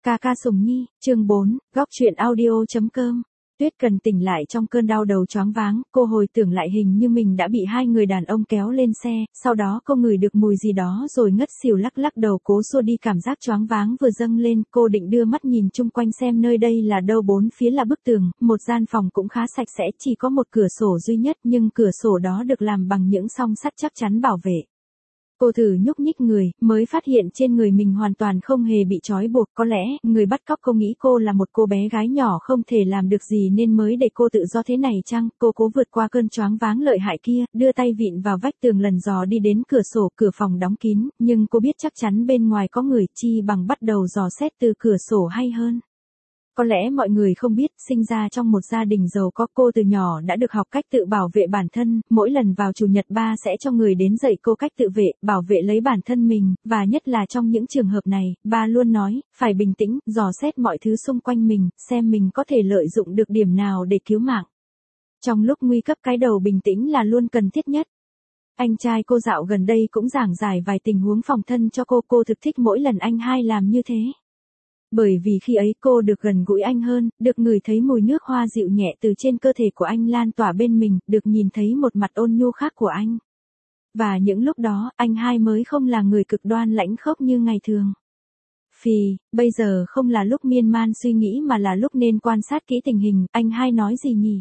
Ca ca Sùng Nhi, chương 4, góc truyện audio.com. Tuyết Cần tỉnh lại trong cơn đau đầu choáng váng, cô hồi tưởng lại hình như mình đã bị hai người đàn ông kéo lên xe, sau đó cô ngửi được mùi gì đó rồi ngất xỉu lắc lắc đầu cố xua đi cảm giác choáng váng vừa dâng lên, cô định đưa mắt nhìn chung quanh xem nơi đây là đâu, bốn phía là bức tường, một gian phòng cũng khá sạch sẽ, chỉ có một cửa sổ duy nhất nhưng cửa sổ đó được làm bằng những song sắt chắc chắn bảo vệ. Cô thử nhúc nhích người, mới phát hiện trên người mình hoàn toàn không hề bị trói buộc, có lẽ, người bắt cóc cô nghĩ cô là một cô bé gái nhỏ không thể làm được gì nên mới để cô tự do thế này chăng, cô cố vượt qua cơn choáng váng lợi hại kia, đưa tay vịn vào vách tường lần dò đi đến cửa sổ, cửa phòng đóng kín, nhưng cô biết chắc chắn bên ngoài có người, chi bằng bắt đầu dò xét từ cửa sổ hay hơn. Có lẽ mọi người không biết, sinh ra trong một gia đình giàu có, cô từ nhỏ đã được học cách tự bảo vệ bản thân, mỗi lần vào chủ nhật ba sẽ cho người đến dạy cô cách tự vệ, bảo vệ lấy bản thân mình, và nhất là trong những trường hợp này, ba luôn nói, phải bình tĩnh, dò xét mọi thứ xung quanh mình, xem mình có thể lợi dụng được điểm nào để cứu mạng. Trong lúc nguy cấp cái đầu bình tĩnh là luôn cần thiết nhất. Anh trai cô dạo gần đây cũng giảng giải vài tình huống phòng thân cho cô thực thích mỗi lần anh hai làm như thế. Bởi vì khi ấy cô được gần gũi anh hơn, được ngửi thấy mùi nước hoa dịu nhẹ từ trên cơ thể của anh lan tỏa bên mình, được nhìn thấy một mặt ôn nhu khác của anh. Và những lúc đó, anh hai mới không là người cực đoan lãnh khốc như ngày thường. Bây giờ không là lúc miên man suy nghĩ mà là lúc nên quan sát kỹ tình hình, anh hai nói gì nhỉ?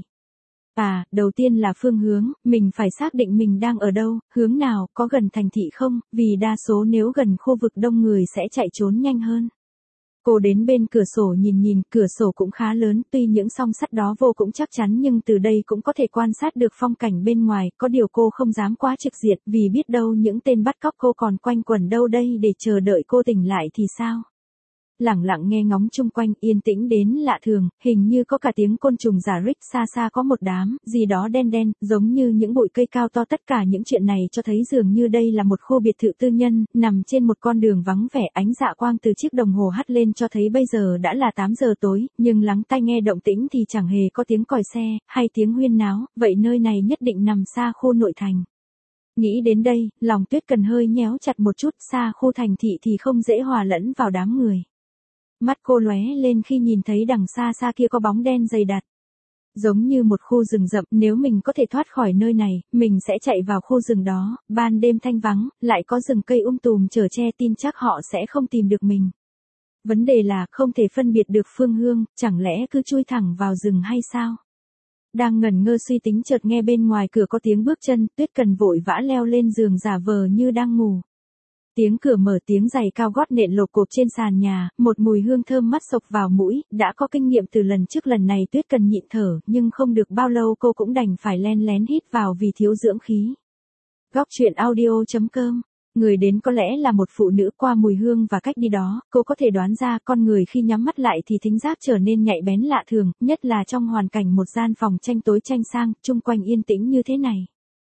Đầu tiên là phương hướng, mình phải xác định mình đang ở đâu, hướng nào, có gần thành thị không, vì đa số nếu gần khu vực đông người sẽ chạy trốn nhanh hơn. Cô đến bên cửa sổ nhìn, cửa sổ cũng khá lớn, tuy những song sắt đó vô cũng chắc chắn nhưng từ đây cũng có thể quan sát được phong cảnh bên ngoài, có điều cô không dám quá trực diện, vì biết đâu những tên bắt cóc cô còn quanh quẩn đâu đây để chờ đợi cô tỉnh lại thì sao? Lẳng lặng nghe ngóng chung quanh, yên tĩnh đến lạ thường, hình như có cả tiếng côn trùng rả rích, xa xa có một đám, gì đó đen đen, giống như những bụi cây cao to. Tất cả những chuyện này cho thấy dường như đây là một khu biệt thự tư nhân, nằm trên một con đường vắng vẻ, ánh dạ quang từ chiếc đồng hồ hắt lên cho thấy bây giờ đã là 8 giờ tối, nhưng lắng tai nghe động tĩnh thì chẳng hề có tiếng còi xe, hay tiếng huyên náo, vậy nơi này nhất định nằm xa khu nội thành. Nghĩ đến đây, lòng Tuyết Cần hơi nhéo chặt một chút, xa khu thành thị thì không dễ hòa lẫn vào đám người. Mắt cô lóe lên khi nhìn thấy đằng xa xa kia có bóng đen dày đặc. Giống như một khu rừng rậm, nếu mình có thể thoát khỏi nơi này, mình sẽ chạy vào khu rừng đó, ban đêm thanh vắng, lại có rừng cây tùm chở che, tin chắc họ sẽ không tìm được mình. Vấn đề là không thể phân biệt được phương hướng, chẳng lẽ cứ chui thẳng vào rừng hay sao? Đang ngẩn ngơ suy tính chợt nghe bên ngoài cửa có tiếng bước chân, Tuyết Cần vội vã leo lên giường giả vờ như đang ngủ. Tiếng cửa mở, tiếng giày cao gót nện lộp cộp trên sàn nhà, một mùi hương thơm mát xộc vào mũi, đã có kinh nghiệm từ lần trước, lần này Tuyết Cần nhịn thở, nhưng không được bao lâu cô cũng đành phải len lén hít vào vì thiếu dưỡng khí. Góc truyện audio.com. Người đến có lẽ là một phụ nữ, qua mùi hương và cách đi đó, cô có thể đoán ra con người khi nhắm mắt lại thì thính giác trở nên nhạy bén lạ thường, nhất là trong hoàn cảnh một gian phòng tranh tối tranh sang, chung quanh yên tĩnh như thế này.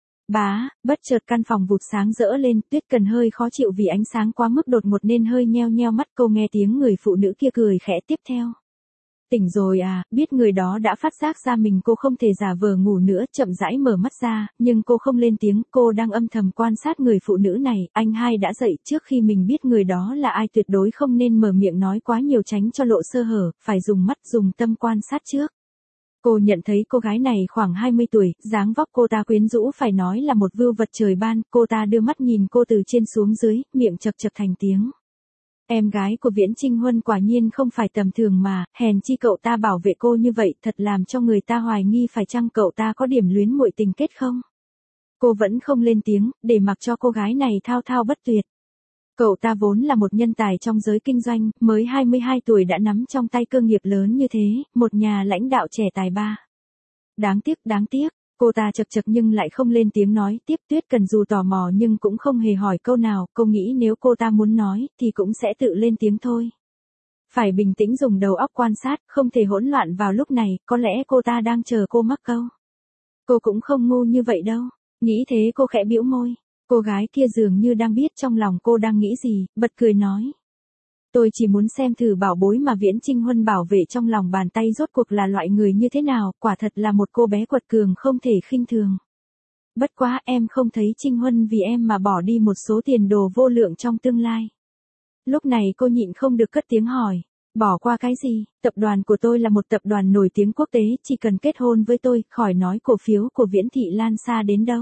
Bất chợt căn phòng vụt sáng rỡ lên, Tuyết Cần hơi khó chịu vì ánh sáng quá mức đột ngột nên hơi nheo nheo mắt, cô nghe tiếng người phụ nữ kia cười khẽ tiếp theo. Tỉnh rồi à? Biết người đó đã phát giác ra mình, cô không thể giả vờ ngủ nữa, chậm rãi mở mắt ra, nhưng cô không lên tiếng, cô đang âm thầm quan sát người phụ nữ này, anh hai đã dậy, trước khi mình biết người đó là ai tuyệt đối không nên mở miệng nói quá nhiều tránh cho lộ sơ hở, phải dùng mắt dùng tâm quan sát trước. Cô nhận thấy cô gái này khoảng 20 tuổi, dáng vóc cô ta quyến rũ phải nói là một vưu vật trời ban, cô ta đưa mắt nhìn cô từ trên xuống dưới, miệng chậc chậc thành tiếng. Em gái của Viễn Trinh Huân quả nhiên không phải tầm thường mà, hèn chi cậu ta bảo vệ cô như vậy, thật làm cho người ta hoài nghi phải chăng cậu ta có điểm luyến muội tình kết không? Cô vẫn không lên tiếng, để mặc cho cô gái này thao thao bất tuyệt. Cậu ta vốn là một nhân tài trong giới kinh doanh, mới 22 tuổi đã nắm trong tay cơ nghiệp lớn như thế, một nhà lãnh đạo trẻ tài ba. Đáng tiếc, cô ta chậc chậc nhưng lại không lên tiếng nói tiếp. Tuyết Cần dù tò mò nhưng cũng không hề hỏi câu nào, cô nghĩ nếu cô ta muốn nói, thì cũng sẽ tự lên tiếng thôi. Phải bình tĩnh dùng đầu óc quan sát, không thể hỗn loạn vào lúc này, có lẽ cô ta đang chờ cô mắc câu. Cô cũng không ngu như vậy đâu, nghĩ thế cô khẽ bĩu môi. Cô gái kia dường như đang biết trong lòng cô đang nghĩ gì, bật cười nói. Tôi chỉ muốn xem thử bảo bối mà Viễn Trinh Huân bảo vệ trong lòng bàn tay rốt cuộc là loại người như thế nào, quả thật là một cô bé quật cường không thể khinh thường. Bất quá em không thấy Trinh Huân vì em mà bỏ đi một số tiền đồ vô lượng trong tương lai. Lúc này cô nhịn không được cất tiếng hỏi. Bỏ qua cái gì, tập đoàn của tôi là một tập đoàn nổi tiếng quốc tế, chỉ cần kết hôn với tôi, khỏi nói cổ phiếu của Viễn Thị lan xa đến đâu.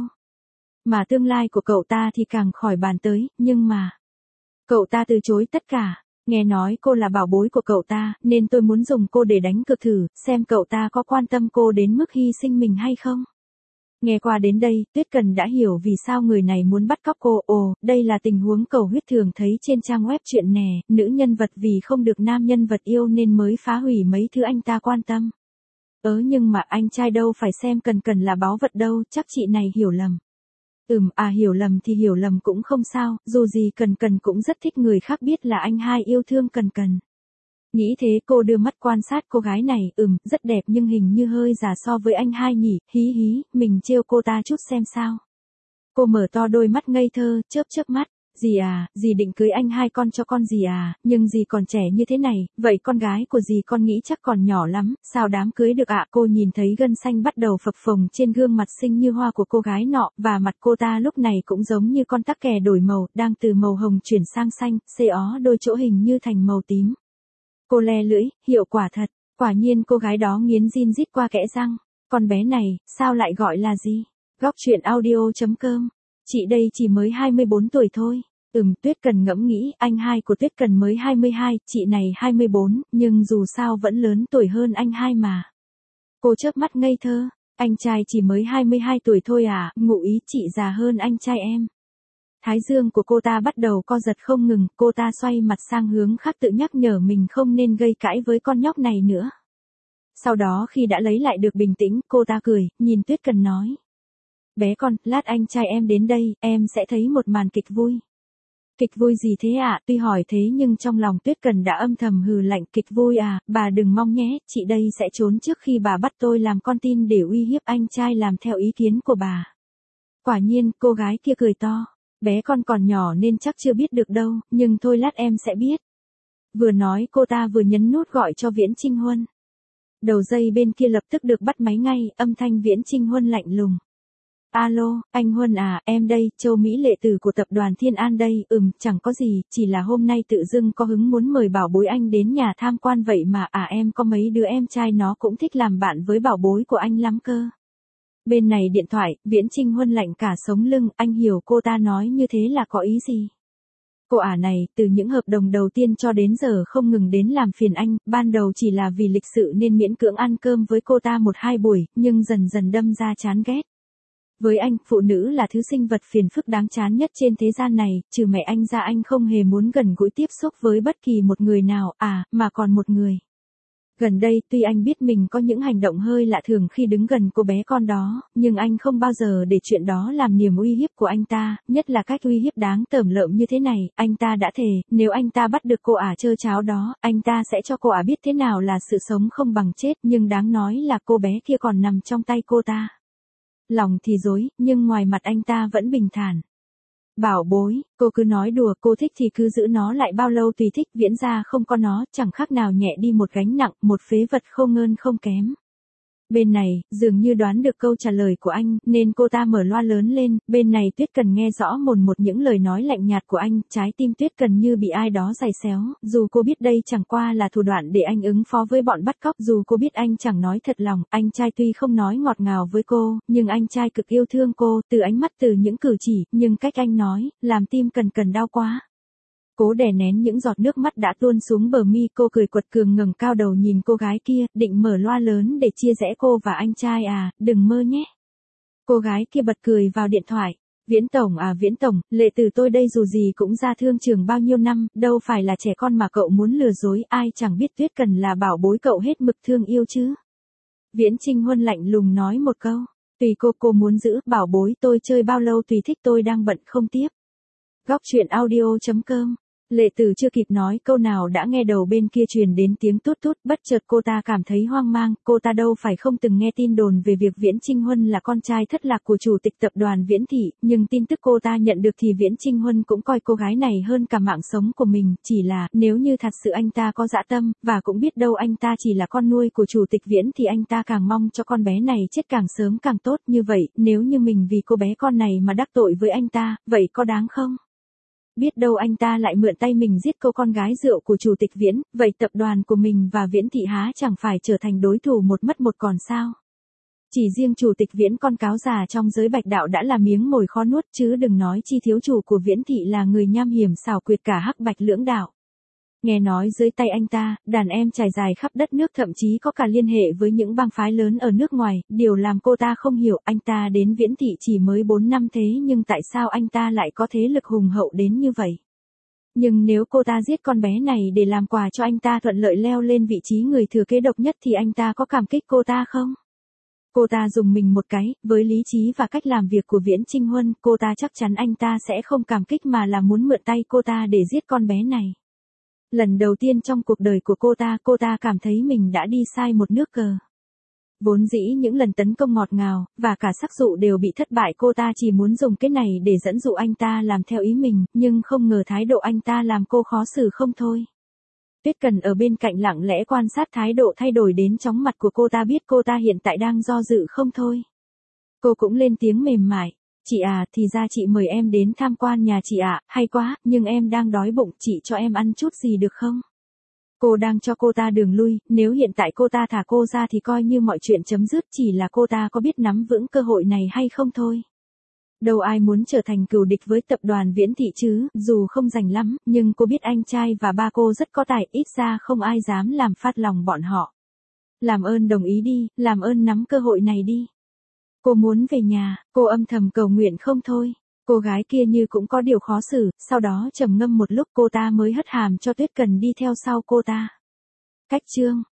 Mà tương lai của cậu ta thì càng khỏi bàn tới, nhưng mà... Cậu ta từ chối tất cả, nghe nói cô là bảo bối của cậu ta, nên tôi muốn dùng cô để đánh cược thử, xem cậu ta có quan tâm cô đến mức hy sinh mình hay không. Nghe qua đến đây, Tuyết Cần đã hiểu vì sao người này muốn bắt cóc cô. Ồ, đây là tình huống cầu huyết thường thấy trên trang web chuyện nè, nữ nhân vật vì không được nam nhân vật yêu nên mới phá hủy mấy thứ anh ta quan tâm. Nhưng mà anh trai đâu phải xem Cần là báu vật đâu, chắc chị này hiểu lầm. Hiểu lầm thì hiểu lầm cũng không sao, dù gì Cần cũng rất thích người khác biết là anh hai yêu thương Cần. Nghĩ thế cô đưa mắt quan sát cô gái này, rất đẹp nhưng hình như hơi già so với anh hai nhỉ, hí, mình trêu cô ta chút xem sao. Cô mở to đôi mắt ngây thơ, chớp mắt, dì định cưới anh hai con cho con dì à, nhưng dì còn trẻ như thế này, vậy con gái của dì con nghĩ chắc còn nhỏ lắm, sao đám cưới được ạ? Cô nhìn thấy gân xanh bắt đầu phập phồng trên gương mặt xinh như hoa của cô gái nọ, và mặt cô ta lúc này cũng giống như con tắc kè đổi màu, đang từ màu hồng chuyển sang xanh, xê ó đôi chỗ hình như thành màu tím. Cô le lưỡi, hiệu quả thật, quả nhiên cô gái đó nghiến rin rít qua kẽ răng, con bé này, sao lại gọi là gì? Góc truyện audio.com, chị đây chỉ mới 24 tuổi thôi. Tuyết Cần ngẫm nghĩ, anh hai của Tuyết Cần mới 22, chị này 24, nhưng dù sao vẫn lớn tuổi hơn anh hai mà. Cô chớp mắt ngây thơ, anh trai chỉ mới 22 tuổi thôi à, ngụ ý chị già hơn anh trai em. Thái dương của cô ta bắt đầu co giật không ngừng, cô ta xoay mặt sang hướng khác tự nhắc nhở mình không nên gây cãi với con nhóc này nữa. Sau đó khi đã lấy lại được bình tĩnh, cô ta cười, nhìn Tuyết Cần nói. Bé con, lát anh trai em đến đây, em sẽ thấy một màn kịch vui. Kịch vui gì thế ạ? Tuy hỏi thế nhưng trong lòng Tuyết Cần đã âm thầm hừ lạnh, kịch vui à, bà đừng mong nhé, chị đây sẽ trốn trước khi bà bắt tôi làm con tin để uy hiếp anh trai làm theo ý kiến của bà. Quả nhiên, cô gái kia cười to. Bé con còn nhỏ nên chắc chưa biết được đâu, nhưng thôi lát em sẽ biết. Vừa nói cô ta vừa nhấn nút gọi cho Viễn Trinh Huân. Đầu dây bên kia lập tức được bắt máy ngay, âm thanh Viễn Trinh Huân lạnh lùng. Alo, anh Huân à, em đây, Châu Mỹ Lệ Tử của tập đoàn Thiên An đây, chẳng có gì, chỉ là hôm nay tự dưng có hứng muốn mời bảo bối anh đến nhà tham quan vậy mà, em có mấy đứa em trai nó cũng thích làm bạn với bảo bối của anh lắm cơ. Bên này điện thoại, Viễn Trinh Huân lạnh cả sống lưng, anh hiểu cô ta nói như thế là có ý gì. Cô này, từ những hợp đồng đầu tiên cho đến giờ không ngừng đến làm phiền anh, ban đầu chỉ là vì lịch sự nên miễn cưỡng ăn cơm với cô ta 1-2 buổi, nhưng dần dần đâm ra chán ghét. Với anh, phụ nữ là thứ sinh vật phiền phức đáng chán nhất trên thế gian này, trừ mẹ anh ra anh không hề muốn gần gũi tiếp xúc với bất kỳ một người nào, mà còn một người. Gần đây, tuy anh biết mình có những hành động hơi lạ thường khi đứng gần cô bé con đó, nhưng anh không bao giờ để chuyện đó làm niềm uy hiếp của anh ta, nhất là cách uy hiếp đáng tởm lợm như thế này, anh ta đã thề, nếu anh ta bắt được cô trơ cháo đó, anh ta sẽ cho cô biết thế nào là sự sống không bằng chết, nhưng đáng nói là cô bé kia còn nằm trong tay cô ta. Lòng thì dối, nhưng ngoài mặt anh ta vẫn bình thản. Bảo bối, cô cứ nói đùa, cô thích thì cứ giữ nó lại bao lâu tùy thích, Viễn gia không có nó, chẳng khác nào nhẹ đi một gánh nặng, một phế vật không hơn không kém. Bên này, dường như đoán được câu trả lời của anh, nên cô ta mở loa lớn lên, bên này Tuyết Cần nghe rõ một những lời nói lạnh nhạt của anh, trái tim Tuyết Cần như bị ai đó giày xéo, dù cô biết đây chẳng qua là thủ đoạn để anh ứng phó với bọn bắt cóc, dù cô biết anh chẳng nói thật lòng, anh trai tuy không nói ngọt ngào với cô, nhưng anh trai cực yêu thương cô, từ ánh mắt từ những cử chỉ, nhưng cách anh nói, làm tim Cần đau quá. Cố đè nén những giọt nước mắt đã tuôn xuống bờ mi, cô cười quật cường ngẩng cao đầu nhìn cô gái kia, định mở loa lớn để chia rẽ cô và anh trai đừng mơ nhé. Cô gái kia bật cười vào điện thoại. Viễn Tổng, Lệ Tử tôi đây dù gì cũng ra thương trường bao nhiêu năm, đâu phải là trẻ con mà cậu muốn lừa dối, ai chẳng biết Tuyết Cần là bảo bối cậu hết mực thương yêu chứ. Viễn Trinh Huân lạnh lùng nói một câu, tùy cô muốn giữ, bảo bối tôi chơi bao lâu tùy thích, tôi đang bận không tiếp. Góc truyện audio.com. Lệ Tử chưa kịp nói câu nào đã nghe đầu bên kia truyền đến tiếng tút tút, bất chợt cô ta cảm thấy hoang mang, cô ta đâu phải không từng nghe tin đồn về việc Viễn Trinh Huân là con trai thất lạc của chủ tịch tập đoàn Viễn Thị, nhưng tin tức cô ta nhận được thì Viễn Trinh Huân cũng coi cô gái này hơn cả mạng sống của mình, chỉ là, nếu như thật sự anh ta có dã tâm, và cũng biết đâu anh ta chỉ là con nuôi của chủ tịch Viễn thì anh ta càng mong cho con bé này chết càng sớm càng tốt, như vậy, nếu như mình vì cô bé con này mà đắc tội với anh ta, vậy có đáng không? Biết đâu anh ta lại mượn tay mình giết cô con gái rượu của chủ tịch Viễn, vậy tập đoàn của mình và Viễn thị há chẳng phải trở thành đối thủ một mất một còn sao? Chỉ riêng chủ tịch Viễn con cáo già trong giới bạch đạo đã là miếng mồi khó nuốt, chứ đừng nói chi thiếu chủ của Viễn thị là người nham hiểm xảo quyệt cả hắc bạch lưỡng đạo. Nghe nói dưới tay anh ta, đàn em trải dài khắp đất nước, thậm chí có cả liên hệ với những bang phái lớn ở nước ngoài. Điều làm cô ta không hiểu, anh ta đến Viễn thị chỉ mới 4 năm thế nhưng tại sao anh ta lại có thế lực hùng hậu đến như vậy? Nhưng nếu cô ta giết con bé này để làm quà cho anh ta thuận lợi leo lên vị trí người thừa kế độc nhất thì anh ta có cảm kích cô ta không? Cô ta dùng mình một cái, với lý trí và cách làm việc của Viễn Trinh Huân, cô ta chắc chắn anh ta sẽ không cảm kích mà là muốn mượn tay cô ta để giết con bé này. Lần đầu tiên trong cuộc đời của cô ta cảm thấy mình đã đi sai một nước cờ. Vốn dĩ những lần tấn công ngọt ngào, và cả sắc dụ đều bị thất bại, cô ta chỉ muốn dùng cái này để dẫn dụ anh ta làm theo ý mình, nhưng không ngờ thái độ anh ta làm cô khó xử không thôi. Tuyết Cần ở bên cạnh lặng lẽ quan sát thái độ thay đổi đến chóng mặt của cô ta, biết cô ta hiện tại đang do dự không thôi. Cô cũng lên tiếng mềm mại. Chị à, thì ra chị mời em đến tham quan nhà chị ạ, hay quá, nhưng em đang đói bụng, chị cho em ăn chút gì được không? Cô đang cho cô ta đường lui, nếu hiện tại cô ta thả cô ra thì coi như mọi chuyện chấm dứt, chỉ là cô ta có biết nắm vững cơ hội này hay không thôi. Đâu ai muốn trở thành cừu địch với tập đoàn Viễn thị chứ, dù không rành lắm, nhưng cô biết anh trai và ba cô rất có tài, ít ra không ai dám làm phát lòng bọn họ. Làm ơn đồng ý đi, làm ơn nắm cơ hội này đi. Cô muốn về nhà, cô âm thầm cầu nguyện không thôi. Cô gái kia như cũng có điều khó xử, sau đó trầm ngâm một lúc cô ta mới hất hàm cho Tuyết Cần đi theo sau cô ta. Cách chương